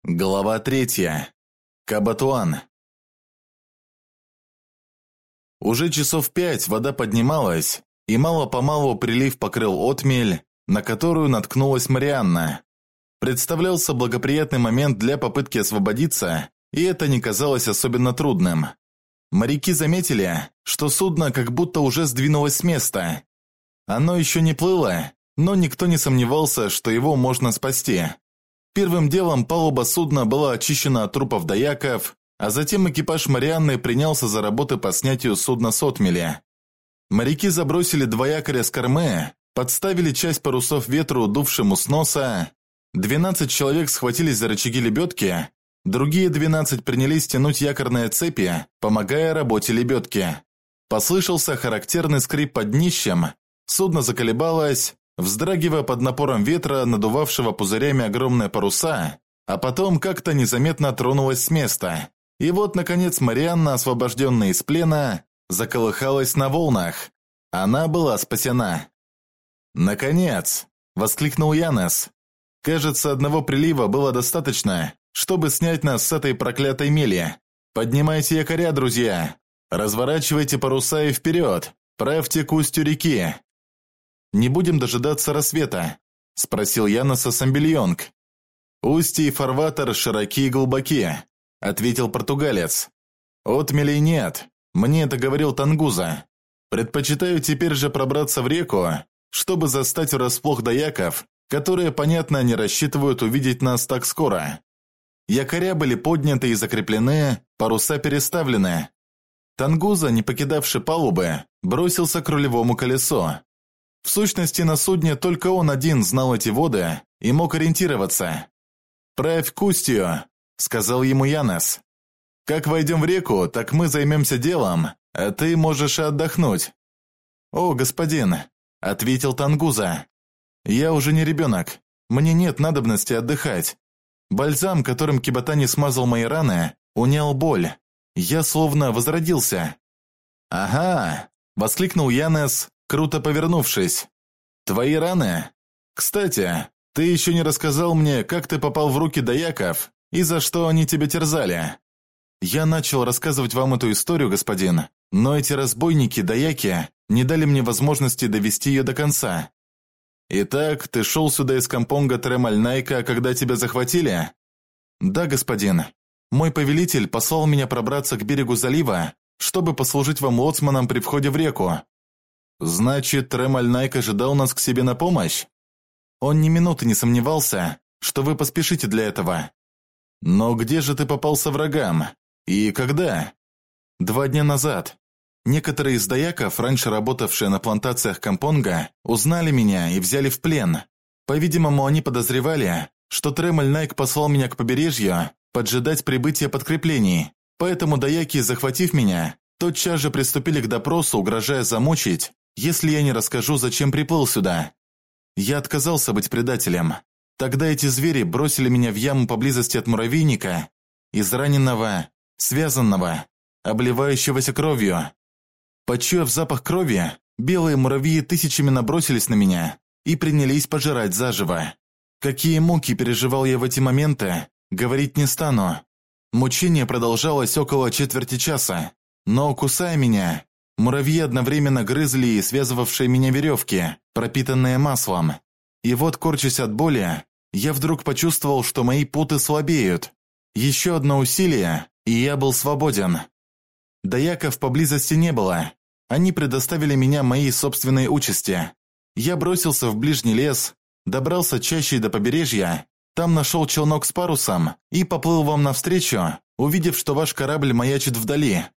Глава 3. Кабатуан. Уже часов 5 вода поднималась, и мало-помалу прилив покрыл отмель, на которую наткнулась Марианна. Представлялся благоприятный момент для попытки освободиться, и это не казалось особенно трудным. Моряки заметили, что судно как будто уже сдвинулось с места. Оно еще не плыло, но никто не сомневался, что его можно спасти. Первым делом палуба судна была очищена от труповдаяков, а затем экипаж Марианны принялся за работы по снятию судна с отмели. Моряки забросили 2 якоря с кормы, подставили часть парусов ветру, дувшему с носа. 12 человек схватились за рычаги лебедки, другие 12 принялись тянуть якорные цепи, помогая работе лебедки. Послышался характерный скрип под днищем, судно заколебалось, вздрагивая под напором ветра, надувавшего пузырями огромные паруса, а потом как-то незаметно тронулась с места. И вот, наконец, Марианна, освобожденная из плена, заколыхалась на волнах. Она была спасена. «Наконец!» – воскликнул Янес. «Кажется, одного прилива было достаточно, чтобы снять нас с этой проклятой мели. Поднимайте якоря, друзья! Разворачивайте паруса и вперед! Правьте к устью реки!» «Не будем дожидаться рассвета?» – спросил Яноса Самбельонг. «Устье и фарватер широки и глубоки», – ответил португалец. «Отмелей нет, мне это говорил Тангуза. Предпочитаю теперь же пробраться в реку, чтобы застать врасплохдаяков, которые, понятно, не рассчитывают увидеть нас так скоро». Якоря были подняты и закреплены, паруса переставлены. Тангуза, не покидавший палубы, бросился к рулевому колесу. В сущности, на судне только он один знал эти воды и мог ориентироваться. «Правь к устью», — сказал ему Янес. «Как войдем в реку, так мы займемся делом, а ты можешь и отдохнуть». «О, господин», — ответил Тангуза, — «я уже не ребенок, мне нет надобности отдыхать. Бальзам, которым Кибатани смазал мои раны, унял боль. Я словно возродился». «Ага», — воскликнул Янес, круто повернувшись. «Твои раны? Кстати, ты еще не рассказал мне, как ты попал в рукидаяков и за что они тебя терзали». «Я начал рассказывать вам эту историю, господин, но эти разбойники-даяки не дали мне возможности довести ее до конца». «Итак, ты шел сюда из кампонга Тремаль-Найка, когда тебя захватили?» «Да, господин. Мой повелитель послал меня пробраться к берегу залива, чтобы послужить вам лоцманом при входе в реку». «Значит, Тремаль-Найк ожидал нас к себе на помощь?» «Он ни минуты не сомневался, что вы поспешите для этого». «Но где же ты попался врагам? И когда?» 2 дня назад. Некоторые издаяков, раньше работавшие на плантациях кампонга, узнали меня и взяли в плен. По-видимому, они подозревали, что Тремаль-Найк послал меня к побережью поджидать прибытия подкреплений, поэтому даяки, захватив меня, тотчас же приступили к допросу, угрожая замучить, если я не расскажу, зачем приплыл сюда. Я отказался быть предателем. Тогда эти звери бросили меня в яму поблизости от муравейника, израненного, связанного, обливающегося кровью. Почуяв запах крови, белые муравьи тысячами набросились на меня и принялись пожирать заживо. Какие муки переживал я в эти моменты, говорить не стану. Мучение продолжалось около четверти часа, но, кусая меня, муравьи одновременно грызли и связывавшие меня веревки, пропитанные маслом. И вот, корчась от боли, я вдруг почувствовал, что мои путы слабеют. Еще одно усилие, и я был свободен. Даяков поблизости не было. Они предоставили меня моей собственной участи. Я бросился в ближний лес, добрался чаще до побережья, там нашел челнок с парусом и поплыл вам навстречу, увидев, что ваш корабль маячит вдали.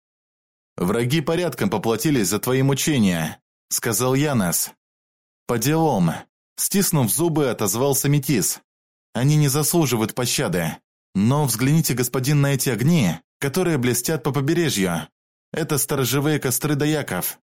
«Враги порядком поплатились за твои мучения», — сказал Янес. «По делам», — стиснув зубы, отозвался Метис. «Они не заслуживают пощады. Но взгляните, господин, на эти огни, которые блестят по побережью. Это сторожевые кострыдаяков».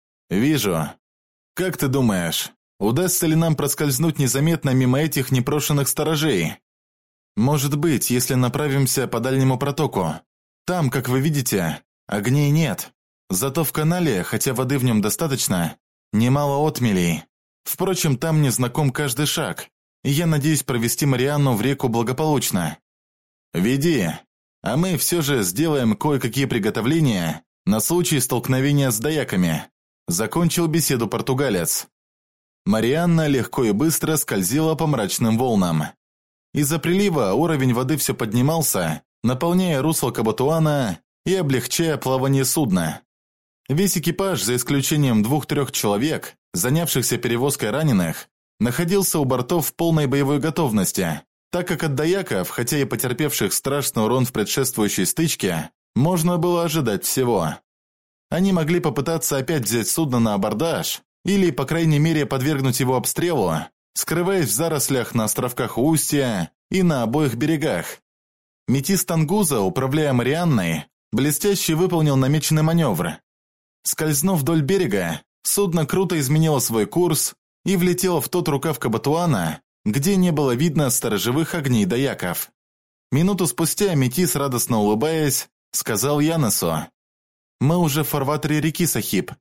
«Вижу. Как ты думаешь, удастся ли нам проскользнуть незаметно мимо этих непрошенных сторожей?» «Может быть, если направимся по дальнему протоку. Там, как вы видите, огней нет. Зато в канале, хотя воды в нем достаточно, немало отмелей. Впрочем, там мне знаком каждый шаг, и я надеюсь провести Марианну в реку благополучно». Веди, а мы все же сделаем кое-какие приготовления на случай столкновения сдаяками», – закончил беседу португалец. Марианна легко и быстро скользила по мрачным волнам. Из-за прилива уровень воды все поднимался, наполняя русло Кабатуана и облегчая плавание судна. Весь экипаж, за исключением 2-3 человек, занявшихся перевозкой раненых, находился у бортов в полной боевой готовности, так как от даяков, хотя и потерпевших страшный урон в предшествующей стычке, можно было ожидать всего. Они могли попытаться опять взять судно на абордаж, или, по крайней мере, подвергнуть его обстрелу, скрываясь в зарослях на островках у устья и на обоих берегах. Метис Тангуза, управляя Марианной, блестяще выполнил намеченный маневр. Скользнув вдоль берега, судно круто изменило свой курс и влетело в тот рукав Кабатуана, где не было видно сторожевых огней даяков. Минуту спустя Метис, радостно улыбаясь, сказал Янесу: «Мы уже в фарватере реки, Сахиб».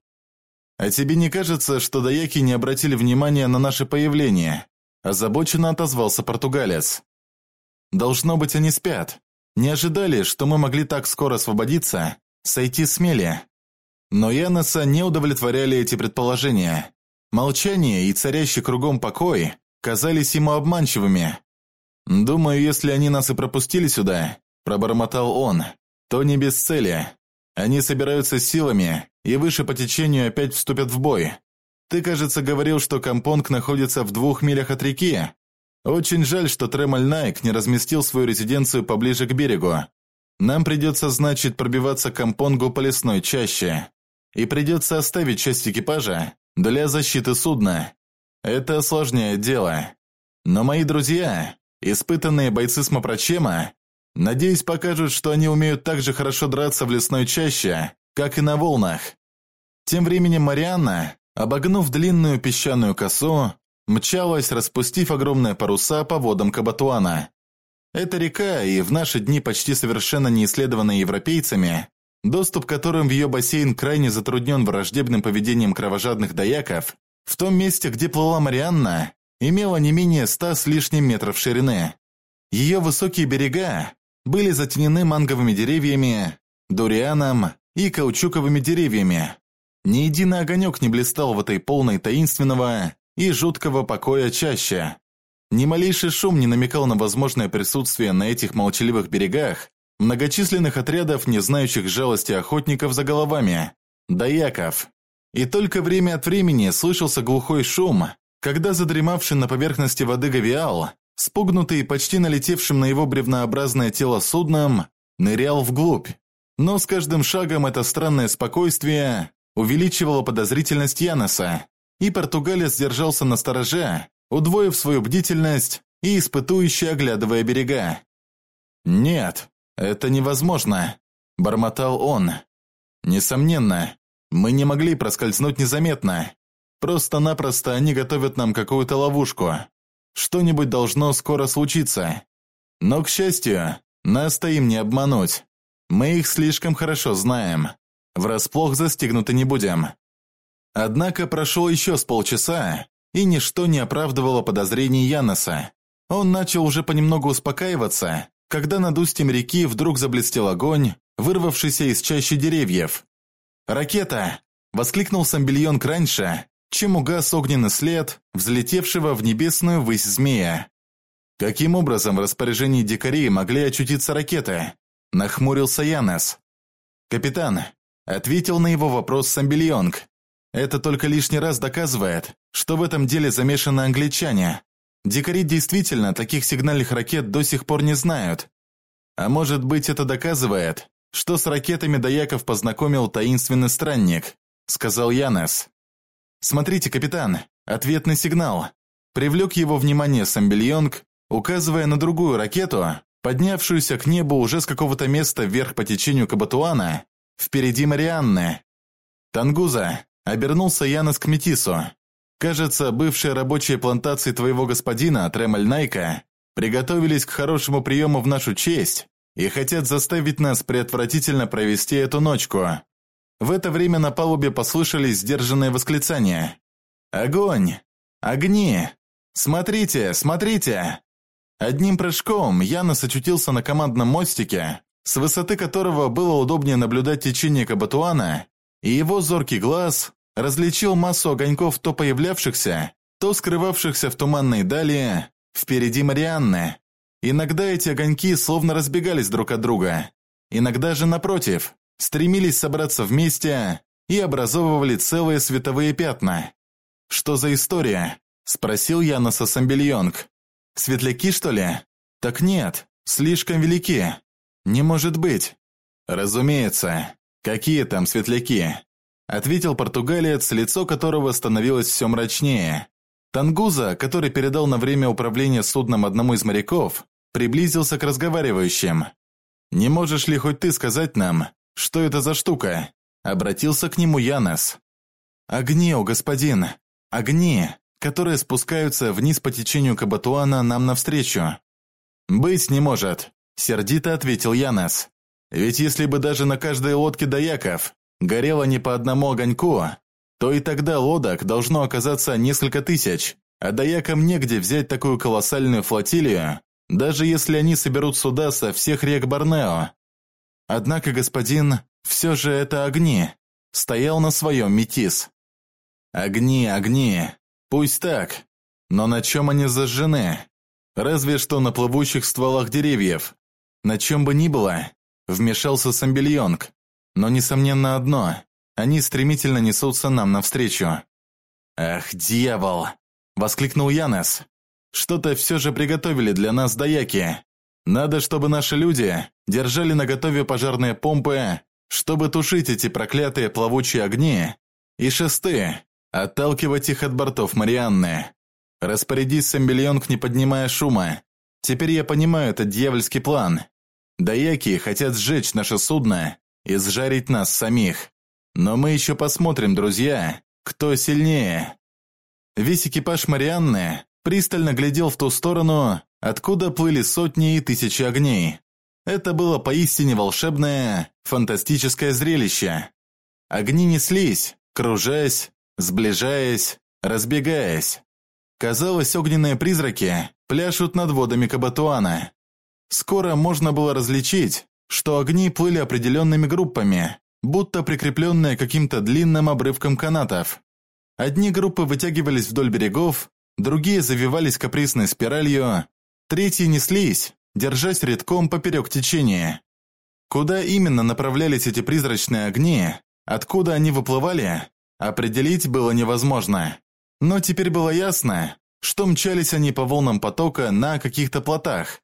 «А тебе не кажется, что даяки не обратили внимания на наше появление?» – озабоченно отозвался португалец. «Должно быть, они спят. Не ожидали, что мы могли так скоро освободиться, сойти с мели». Но Янеса не удовлетворяли эти предположения. Молчание и царящий кругом покой казались ему обманчивыми. «Думаю, если они нас и пропустили сюда», – пробормотал он, – «то не без цели. Они собираются силами и выше по течению опять вступят в бой. Ты, кажется, говорил, что Кампонг находится в 2 милях от реки. Очень жаль, что Тремаль Найк не разместил свою резиденцию поближе к берегу. Нам придется, значит, пробиваться к Кампонгу по лесной чаще. И придется оставить часть экипажа для защиты судна. Это осложняет дело. Но мои друзья, испытанные бойцы Смопрочема, надеюсь, покажут, что они умеют так же хорошо драться в лесной чаще, как и на волнах». Тем временем Марианна, обогнув длинную песчаную косу, мчалась, распустив огромные паруса по водам Кабатуана. Эта река, и в наши дни почти совершенно не исследованная европейцами, доступ к которым в ее бассейн крайне затруднен враждебным поведением кровожадных даяков, в том месте, где плыла Марианна, имела не менее 100 с лишним метров ширины. Ее высокие берега были затенены манговыми деревьями, дурианом и каучуковыми деревьями. Ни единый огонек не блистал в этой полной таинственного и жуткого покоя чаще. Ни малейший шум не намекал на возможное присутствие на этих молчаливых берегах многочисленных отрядов, не знающих жалости охотников за головами, даяков. И только время от времени слышался глухой шум, когда задремавший на поверхности воды гавиал, спугнутый почти налетевшим на его бревнообразное тело судном, нырял вглубь. Но с каждым шагом это странное спокойствие увеличивало подозрительность Янеса, и португалец держался настороже, удвоив свою бдительность и испытующе оглядывая берега. «Нет, это невозможно», – бормотал он. «Несомненно, мы не могли проскользнуть незаметно. Просто-напросто они готовят нам какую-то ловушку. Что-нибудь должно скоро случиться. Но, к счастью, нас-то им не обмануть. Мы их слишком хорошо знаем. Врасплох застигнуты не будем». Однако прошло еще с полчаса, и ничто не оправдывало подозрений Янеса. Он начал уже понемногу успокаиваться, когда над устьем реки вдруг заблестел огонь, вырвавшийся из чащи деревьев. «Ракета!» – воскликнул Самбельонг раньше, чем угас огненный след, взлетевшего в небесную высь змея. «Каким образом в распоряжении дикарей могли очутиться ракеты?» – нахмурился Янес. «Капитан», – ответил на его вопрос Самбельонг, – «это только лишний раз доказывает, что в этом деле замешаны англичане. Дикари действительно таких сигнальных ракет до сих пор не знают. А может быть, это доказывает, что с ракетами даяков познакомил таинственный странник», – сказал Янес. «Смотрите, капитан, ответный сигнал». Привлек его внимание Самбельонг, указывая на другую ракету, поднявшуюся к небу уже с какого-то места вверх по течению Кабатуана, впереди Марианны. «Тангуза», – обернулся Янес к Метису. «Кажется, бывшие рабочие плантации твоего господина, Тремаль Найка, приготовились к хорошему приему в нашу честь и хотят заставить нас преотвратительно провести эту ночку». В это время на палубе послышались сдержанные восклицания. «Огонь! Огни! Смотрите, смотрите!» Одним прыжком Янос очутился на командном мостике, с высоты которого было удобнее наблюдать течение Кабатуана, и его зоркий глаз различил массу огоньков, то появлявшихся, то скрывавшихся в туманной дали, впереди Марианны. Иногда эти огоньки словно разбегались друг от друга, иногда же, напротив, стремились собраться вместе и образовывали целые световые пятна. «Что за история?» – спросил Яноса Самбельонг. «Светляки, что ли?» «Так нет, слишком велики. Не может быть». «Разумеется. Какие там светляки?» – ответил португалец, лицо которого становилось все мрачнее. Тангуза, который передал на время управления судном одному из моряков, приблизился к разговаривающим. «Не можешь ли хоть ты сказать нам, что это за штука?» – обратился к нему Янос. «Огни, о господин, огни, которые спускаются вниз по течению Кабатуана нам навстречу». «Быть не может», – сердито ответил Янос. «Ведь если бы даже на каждой лодке даяков горело не по одному огоньку, то и тогда лодок должно оказаться несколько тысяч, а даякам негде взять такую колоссальную флотилию, даже если они соберут суда со всех рек Борнео. Однако, господин, все же это огни», – стоял на своем метис. «Огни, огни, пусть так, но на чем они зажжены? Разве что на плывущих стволах деревьев. На чем бы ни было», – вмешался Самбельонг, – «но несомненно одно – они стремительно несутся нам навстречу». «Ах, дьявол!» – воскликнул Янос. «Что-то все же приготовили для нас даяки. Надо, чтобы наши люди держали наготове пожарные помпы, чтобы тушить эти проклятые плавучие огни, и шесты, отталкивать их от бортов Марианны. Распорядись, Самбельонг, не поднимая шума. Теперь я понимаю этот дьявольский план. Даяки хотят сжечь наше судно и сжарить нас самих. Но мы еще посмотрим, друзья, кто сильнее». Весь экипаж Марианны пристально глядел в ту сторону, откуда плыли сотни и тысячи огней. Это было поистине волшебное, фантастическое зрелище. Огни неслись, кружась, сближаясь, разбегаясь. Казалось, огненные призраки пляшут над водами Кабатуана. Скоро можно было различить, что огни плыли определенными группами, будто прикрепленные каким-то длинным обрывком канатов. Одни группы вытягивались вдоль берегов, другие завивались капризной спиралью, третьи неслись, держась редком поперек течения. Куда именно направлялись эти призрачные огни, откуда они выплывали, определить было невозможно. Но теперь было ясно, что мчались они по волнам потока на каких-то плотах.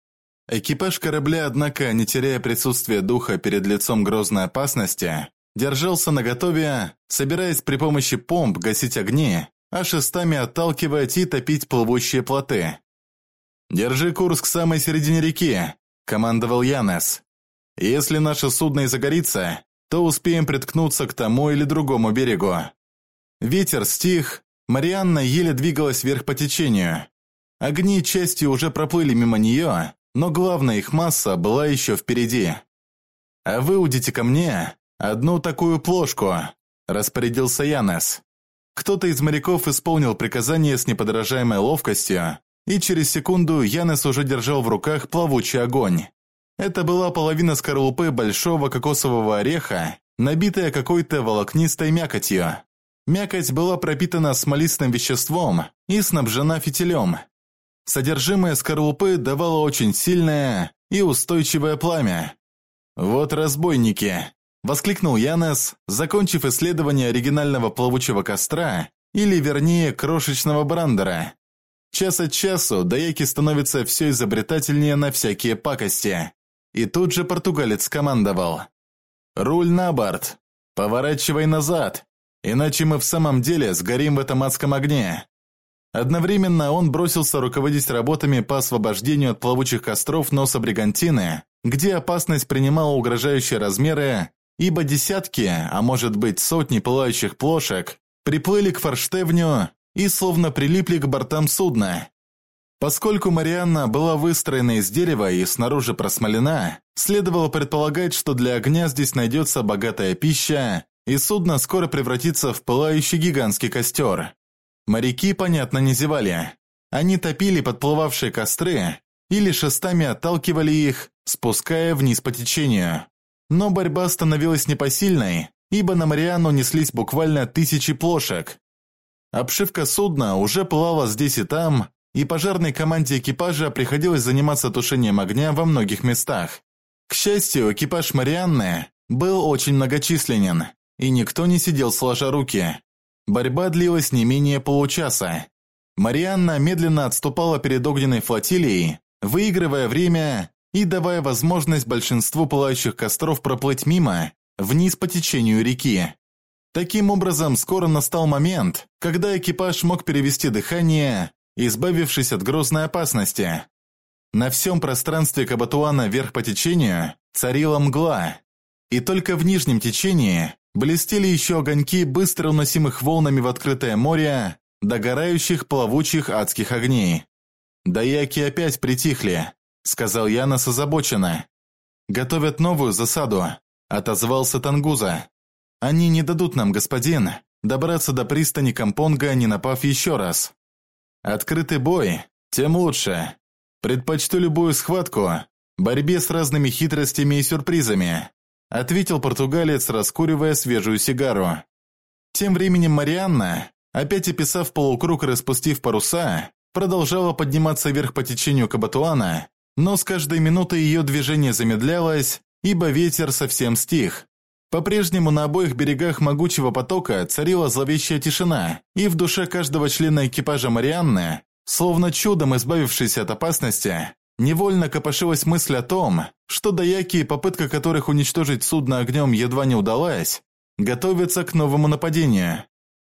Экипаж корабля, однако, не теряя присутствия духа перед лицом грозной опасности, держался наготове, собираясь при помощи помп гасить огни, а шестами отталкивать и топить плывущие плоты. «Держи курс к самой середине реки», – командовал Янос. «Если наше судно и загорится, то успеем приткнуться к тому или другому берегу». Ветер стих, Марианна еле двигалась вверх по течению. Огни частью уже проплыли мимо нее, но главная их масса была еще впереди. «А выудите ко мне одну такую плошку», – распорядился Янос. Кто-то из моряков исполнил приказание с неподражаемой ловкостью, и через секунду Янос уже держал в руках плавучий огонь. Это была половина скорлупы большого кокосового ореха, набитая какой-то волокнистой мякотью. Мякоть была пропитана смолистым веществом и снабжена фитилем. Содержимое скорлупы давало очень сильное и устойчивое пламя. «Вот разбойники!» – воскликнул Янос, закончив исследование оригинального плавучего костра, или вернее крошечного брандера. Час от часу даяки становятся все изобретательнее на всякие пакости. И тут же португалец скомандовал: «Руль на борт! Поворачивай назад, иначе мы в самом деле сгорим в этом адском огне!» Одновременно он бросился руководить работами по освобождению от плавучих костров носа Бригантины, где опасность принимала угрожающие размеры, ибо десятки, а может быть сотни пылающих плошек приплыли к форштевню и словно прилипли к бортам судна. Поскольку Марианна была выстроена из дерева и снаружи просмолена, следовало предполагать, что для огня здесь найдется богатая пища, и судно скоро превратится в пылающий гигантский костер. Моряки, понятно, не зевали. Они топили подплывавшие костры или шестами отталкивали их, спуская вниз по течению. Но борьба становилась непосильной, ибо на Марианну неслись буквально тысячи плошек. Обшивка судна уже пылала здесь и там, и пожарной команде экипажа приходилось заниматься тушением огня во многих местах. К счастью, экипаж Марианны был очень многочисленен, и никто не сидел сложа руки. Борьба длилась не менее получаса. Марианна медленно отступала перед огненной флотилией, выигрывая время и давая возможность большинству пылающих костров проплыть мимо, вниз по течению реки. Таким образом, скоро настал момент, когда экипаж мог перевести дыхание, избавившись от грозной опасности. На всем пространстве Кабатуана вверх по течению царила мгла, и только в нижнем течении блестели еще огоньки быстро уносимых волнами в открытое море догорающих плавучих адских огней. «Даяки опять притихли», — сказал Янос озабоченно. «Готовят новую засаду», — отозвался Тангуза. «Они не дадут нам, господин, добраться до пристани Кампонга, не напав еще раз. Открытый бой, тем лучше. Предпочту любую схватку, борьбе с разными хитростями и сюрпризами», — ответил португалец, раскуривая свежую сигару. Тем временем Марианна, опять описав полукруг и распустив паруса, продолжала подниматься вверх по течению Кабатуана, но с каждой минутой ее движение замедлялось, ибо ветер совсем стих. По-прежнему на обоих берегах могучего потока царила зловещая тишина, и в душе каждого члена экипажа Марианны, словно чудом избавившись от опасности, невольно копошилась мысль о том, что даяки, попытка которых уничтожить судно огнем едва не удалась, готовятся к новому нападению.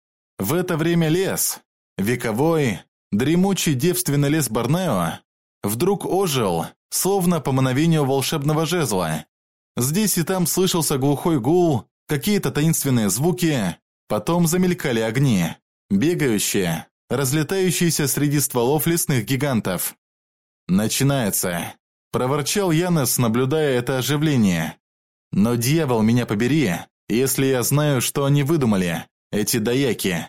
В это время лес, вековой, дремучий девственный лес Борнео, вдруг ожил, словно по мановению волшебного жезла. Здесь и там слышался глухой гул, какие-то таинственные звуки, потом замелькали огни, бегающие, разлетающиеся среди стволов лесных гигантов. «Начинается», – проворчал Янос, наблюдая это оживление. «Но дьявол меня побери, если я знаю, что они выдумали, эти даяки».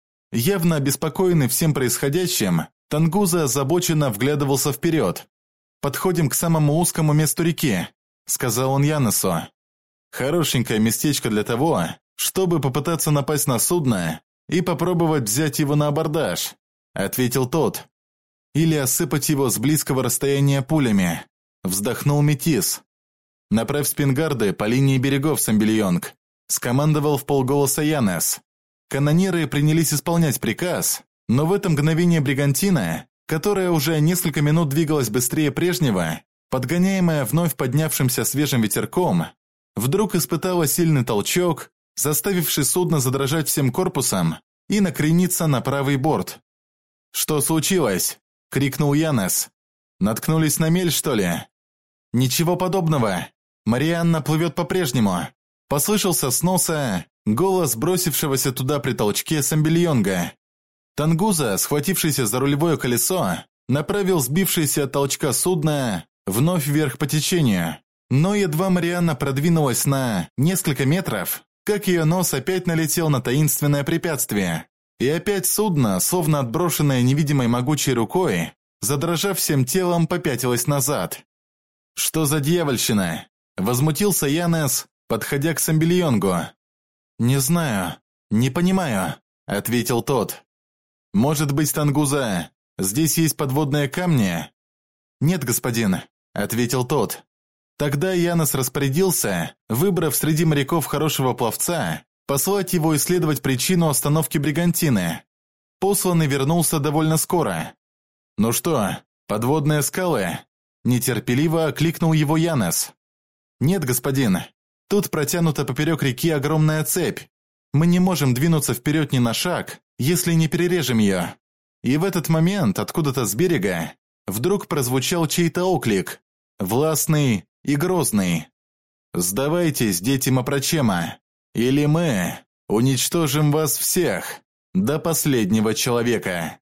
Явно обеспокоенный всем происходящим, Тангуза озабоченно вглядывался вперед. «Подходим к самому узкому месту реки», – сказал он Яносу. «Хорошенькое местечко для того, чтобы попытаться напасть на судно и попробовать взять его на абордаж», – ответил тот. «Или осыпать его с близкого расстояния пулями», – вздохнул Метис. «Направь спингарды по линии берегов, Самбильонг», – скомандовал вполголоса Янос. Канонеры принялись исполнять приказ, но в это мгновение бригантина, которая уже несколько минут двигалась быстрее прежнего, подгоняемая вновь поднявшимся свежим ветерком, вдруг испытала сильный толчок, заставивший судно задрожать всем корпусом и накрениться на правый борт. «Что случилось?» – крикнул Янос. «Наткнулись на мель, что ли?» «Ничего подобного. Марианна плывет по-прежнему», – послышался с носа голос бросившегося туда при толчке Самбильонга. Тангуза, схватившийся за рулевое колесо, направил сбившееся от толчка судно вновь вверх по течению. Но едва Марианна продвинулась на несколько метров, как ее нос опять налетел на таинственное препятствие. И опять судно, словно отброшенное невидимой могучей рукой, задрожав всем телом, попятилось назад. «Что за дьявольщина?» – возмутился Янос, подходя к Самбильонгу. «Не знаю, не понимаю», – ответил тот. «Может быть, Тангуза, здесь есть подводные камни?» «Нет, господин», – ответил тот. Тогда Янос распорядился, выбрав среди моряков хорошего пловца, послать его исследовать причину остановки бригантины. Посланный вернулся довольно скоро. «Ну что, подводные скалы?» – нетерпеливо окликнул его Янос. «Нет, господин. Тут протянута поперек реки огромная цепь. Мы не можем двинуться вперед ни на шаг, если не перережем ее». И в этот момент откуда-то с берега вдруг прозвучал чей-то оклик, властный и грозный. «Сдавайтесь, дети Мопрочема, или мы уничтожим вас всех до последнего человека».